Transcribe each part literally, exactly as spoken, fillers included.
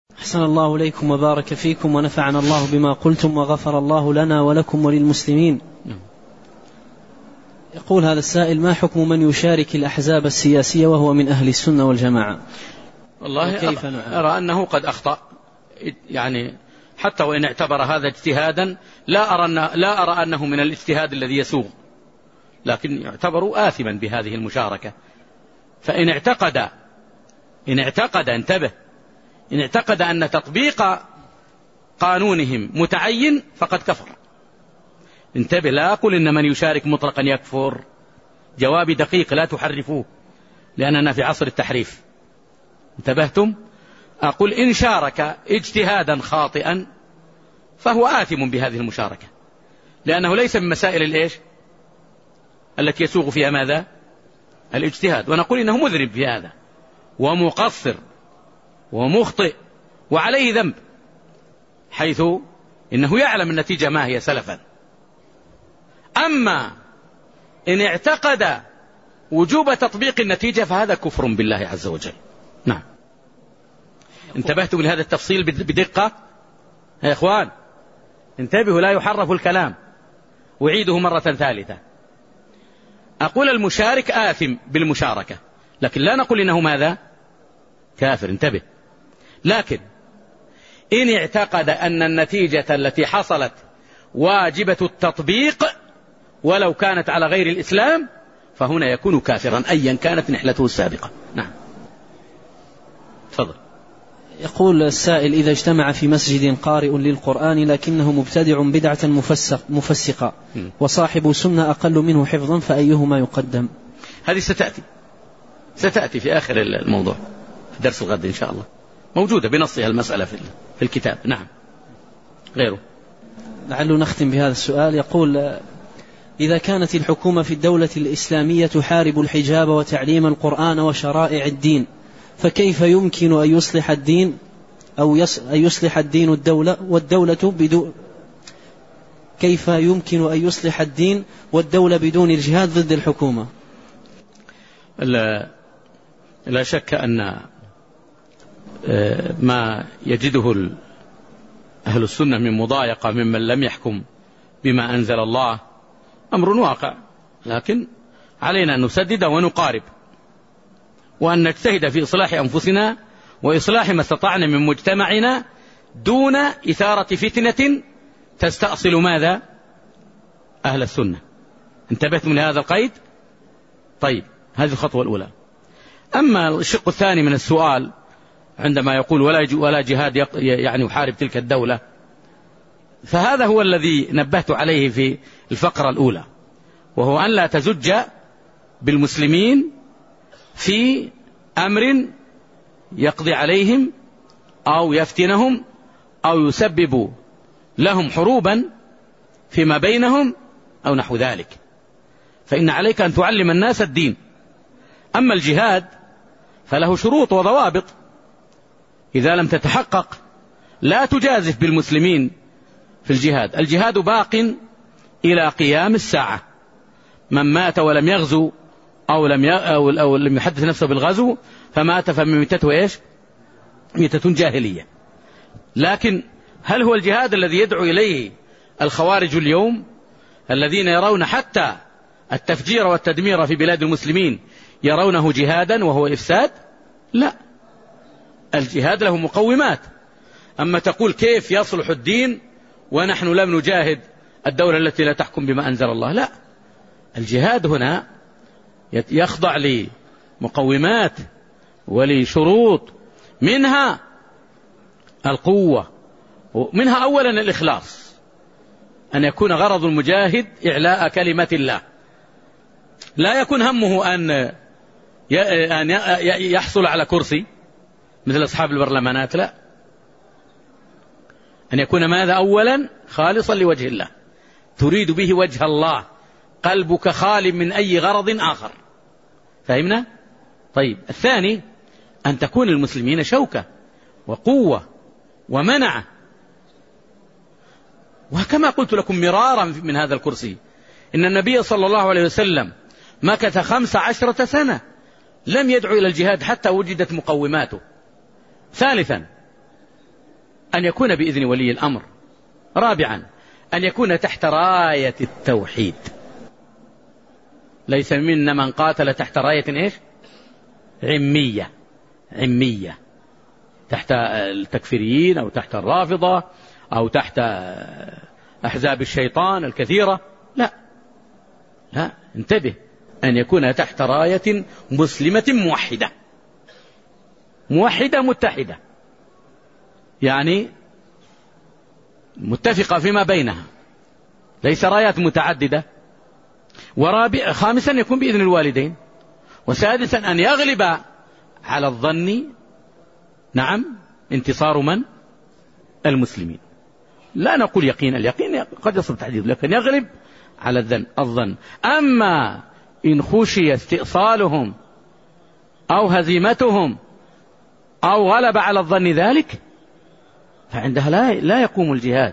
أحسن الله إليكم وبارك فيكم ونفعنا الله بما قلتم وغفر الله لنا ولكم وللمسلمين. يقول هذا السائل: ما حكم من يشارك الأحزاب السياسية وهو من أهل السنة والجماعة؟ والله كيف أرى أنه قد أخطأ، يعني حتى وإن اعتبر هذا اجتهادا لا أرى, لا أرى أنه من الاجتهاد الذي يسوغ، لكن يعتبر آثما بهذه المشاركة. فإن اعتقد إن اعتقد انتبه إن اعتقد أن تطبيق قانونهم متعين فقد كفر. انتبه، لا أقول إن من يشارك مطلقا يكفر، جوابي دقيق لا تحرفوه لأننا في عصر التحريف. انتبهتم؟ أقول إن شارك اجتهادا خاطئا فهو آثم بهذه المشاركة، لأنه ليس من مسائل الإيش التي يسوغ فيها ماذا؟ الاجتهاد. ونقول إنه مذنب في هذا ومقصر ومخطئ وعليه ذنب، حيث إنه يعلم النتيجة ما هي سلفا. أما إن اعتقد وجوب تطبيق النتيجة فهذا كفر بالله عز وجل. نعم. انتبهتم لهذا التفصيل بدقة يا إخوان؟ انتبهوا، لا يحرف الكلام. أعيده مرة ثالثة، أقول المشارك آثم بالمشاركة، لكن لا نقول إنه ماذا؟ كافر. انتبه. لكن إن اعتقد أن النتيجة التي حصلت واجبة التطبيق ولو كانت على غير الإسلام فهنا يكون كافرا أيا كانت نحلته السابقة. نعم. تفضل. يقول السائل: إذا اجتمع في مسجد قارئ للقرآن لكنه مبتدع بدعة مفسق مفسقة وصاحب سنة أقل منه حفظا فأيهما يقدم؟ هذه ستأتي ستأتي في آخر الموضوع في درس الغد إن شاء الله، موجودة بنصها المسألة في الكتاب. نعم. غيره. لعله نختم بهذا السؤال. يقول: إذا كانت الحكومة في الدولة الإسلامية تحارب الحجاب وتعليم القرآن وشرائع الدين، فكيف يمكن أن يصلح الدين أو أن يصلح الدين الدولة والدولة بدون كيف يمكن أن يصلح الدين والدولة بدون الجهاد ضد الحكومة؟ لا, لا شك أن ما يجده أهل السنة من مضايقة ممن لم يحكم بما أنزل الله أمر واقع، لكن علينا أن نسدد ونقارب وأن نجتهد في إصلاح أنفسنا وإصلاح ما استطعنا من مجتمعنا دون إثارة فتنة تستأصل ماذا؟ أهل السنة. انتبهتم لهذا القيد؟ طيب، هذه الخطوة الأولى. أما الشق الثاني من السؤال عندما يقول ولا ولا جهاد يعني يحارب تلك الدولة، فهذا هو الذي نبهت عليه في الفقرة الأولى، وهو أن لا تزج بالمسلمين في أمر يقضي عليهم أو يفتنهم أو يسبب لهم حروبا فيما بينهم أو نحو ذلك، فإن عليك أن تعلم الناس الدين. أما الجهاد فله شروط وضوابط، إذا لم تتحقق لا تجازف بالمسلمين في الجهاد. الجهاد باق إلى قيام الساعة. من مات ولم يغزو أو لم أو أو لم يحدث نفسه بالغزو فمات فميتته إيش؟ ميتة جاهلية. لكن هل هو الجهاد الذي يدعو إليه الخوارج اليوم الذين يرون حتى التفجير والتدمير في بلاد المسلمين يرونه جهادا وهو إفساد؟ لا، الجهاد له مقومات. أما تقول كيف يصلح الدين ونحن لم نجاهد الدولة التي لا تحكم بما أنزل الله، لا، الجهاد هنا يخضع لمقومات ولشروط، منها القوة، ومنها أولا الإخلاص، أن يكون غرض المجاهد إعلاء كلمة الله، لا يكون همه أن يحصل على كرسي مثل أصحاب البرلمانات، لا، أن يكون ماذا؟ أولا خالصا لوجه الله، تريد به وجه الله، قلبك خال من أي غرض آخر. فهمنا؟ طيب، الثاني أن تكون المسلمين شوكة وقوة ومنعة. وكما قلت لكم مرارا من هذا الكرسي إن النبي صلى الله عليه وسلم مكث خمس عشرة سنة لم يدعو إلى الجهاد حتى وجدت مقوماته. ثالثا أن يكون بإذن ولي الأمر. رابعا أن يكون تحت راية التوحيد. ليس منا من قاتل تحت راية إيش؟ عمية عمية تحت التكفيريين أو تحت الرافضة أو تحت أحزاب الشيطان الكثيرة. لا لا، انتبه، أن يكون تحت راية مسلمة موحدة موحدة متحدة، يعني متفقة فيما بينها، ليس رايات متعددة. ورابع خامسا يكون بإذن الوالدين. وسادسا أن يغلب على الظن نعم انتصار من؟ المسلمين. لا نقول يقين، اليقين قد يصل تحديد، لكن يغلب على الظن الظن أما إن خشي استئصالهم أو هزيمتهم أو غلب على الظن ذلك فعندها لا لا يقوم الجهاد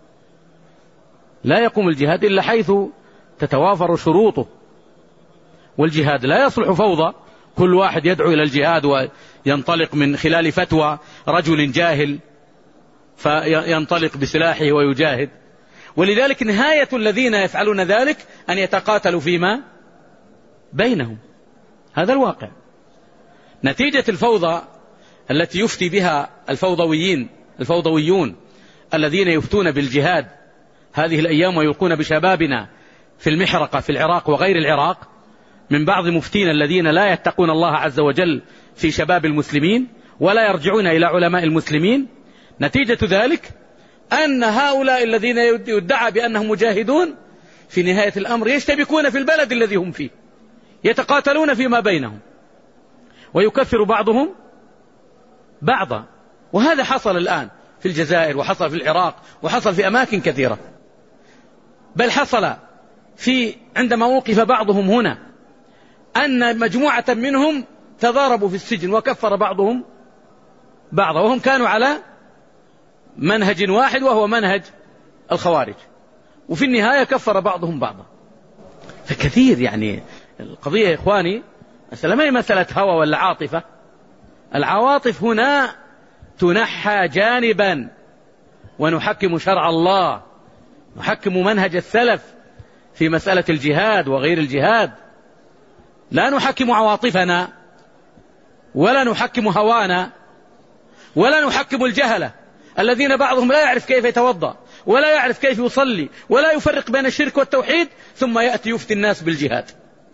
لا يقوم الجهاد إلا حيث تتوافر شروطه. والجهاد لا يصلح فوضى، كل واحد يدعو إلى الجهاد وينطلق من خلال فتوى رجل جاهل فينطلق بسلاحه ويجاهد. ولذلك نهاية الذين يفعلون ذلك أن يتقاتلوا فيما بينهم. هذا الواقع. نتيجة الفوضى التي يفتي بها الفوضويين الفوضويون الذين يفتون بالجهاد هذه الأيام ويلقون بشبابنا في المحرقة في العراق وغير العراق من بعض مفتين الذين لا يتقون الله عز وجل في شباب المسلمين ولا يرجعون إلى علماء المسلمين. نتيجة ذلك أن هؤلاء الذين يدعى بأنهم مجاهدون في نهاية الأمر يشتبكون في البلد الذي هم فيه، يتقاتلون فيما بينهم ويكفر بعضهم بعضا. وهذا حصل الآن في الجزائر وحصل في العراق وحصل في أماكن كثيرة، بل حصل في عندما وقف بعضهم هنا أن مجموعة منهم تضاربوا في السجن وكفر بعضهم بعضا وهم كانوا على منهج واحد وهو منهج الخوارج، وفي النهاية كفر بعضهم بعضا. فكثير يعني القضية يا إخواني مسألة ما هي مسألة هوى ولا عاطفة. العواطف هنا تنحى جانبا ونحكم شرع الله، نحكم منهج السلف في مسألة الجهاد وغير الجهاد. لا نحكم عواطفنا ولا نحكم هوانا ولا نحكم الجهلة الذين بعضهم لا يعرف كيف يتوضأ ولا يعرف كيف يصلي ولا يفرق بين الشرك والتوحيد، ثم يأتي يفتي الناس بالجهاد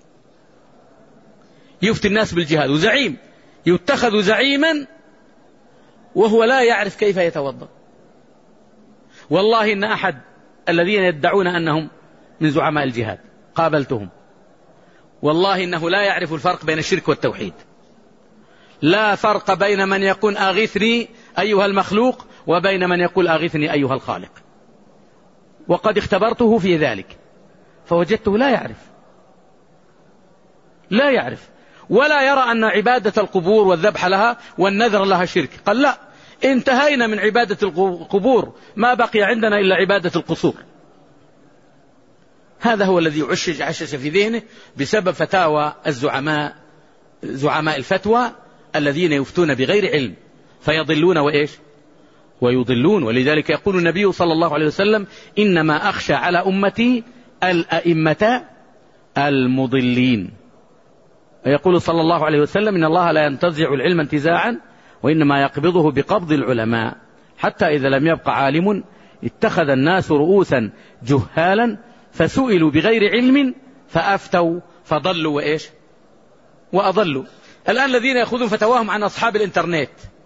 يفتي الناس بالجهاد وزعيم يتخذ زعيما وهو لا يعرف كيف يتوضأ. والله إن أحد الذين يدعون أنهم من زعماء الجهاد قابلتهم، والله إنه لا يعرف الفرق بين الشرك والتوحيد، لا فرق بين من يقول أغثني أيها المخلوق وبين من يقول أغثني أيها الخالق. وقد اختبرته في ذلك فوجدته لا يعرف لا يعرف ولا يرى أن عبادة القبور والذبح لها والنذر لها شرك. قال لا، انتهينا من عبادة القبور، ما بقي عندنا إلا عبادة القصور. هذا هو الذي عشش عشش في ذهنه بسبب فتاوى الزعماء زعماء الفتوى الذين يفتون بغير علم فيضلون وإيش ويضلون. ولذلك يقول النبي صلى الله عليه وسلم إنما أخشى على أمتي الأئمة المضلين. ويقول صلى الله عليه وسلم إن الله لا ينتزع العلم انتزاعا وإنما يقبضه بقبض العلماء حتى إذا لم يبق عالم اتخذ الناس رؤوسا جهالا فسئلوا بغير علم فأفتوا فضلوا وإيش وأضلوا. الآن الذين يأخذون فتواهم عن أصحاب الإنترنت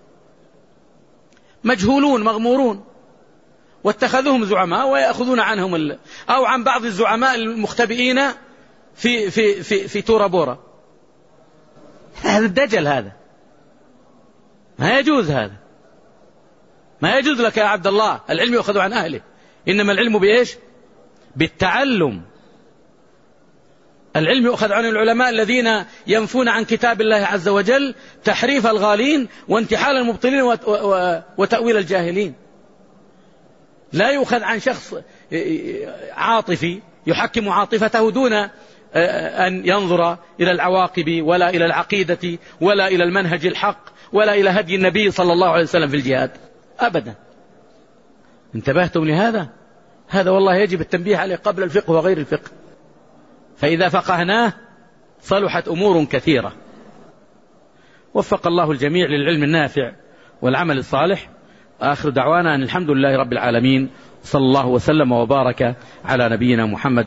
مجهولون مغمورون واتخذوهم زعماء ويأخذون عنهم ال... أو عن بعض الزعماء المختبئين في في في في تورا بورا. هذا الدجل، هذا ما يجوز، هذا ما يجوز لك يا عبد الله. العلم يؤخذ عن أهله، إنما العلم بإيش بالتعلم. العلم يؤخذ عن العلماء الذين ينفون عن كتاب الله عز وجل تحريف الغالين وانتحال المبطلين وتأويل الجاهلين. لا يؤخذ عن شخص عاطفي يحكم عاطفته دون أن ينظر إلى العواقب ولا إلى العقيدة ولا إلى المنهج الحق ولا إلى هدي النبي صلى الله عليه وسلم في الجهاد أبدا. انتبهتم لهذا؟ هذا والله يجب التنبيه عليه قبل الفقه وغير الفقه، فإذا فقهناه صلحت أمور كثيرة. وفق الله الجميع للعلم النافع والعمل الصالح. آخر دعوانا أن الحمد لله رب العالمين، صلى الله وسلم وبارك على نبينا محمد.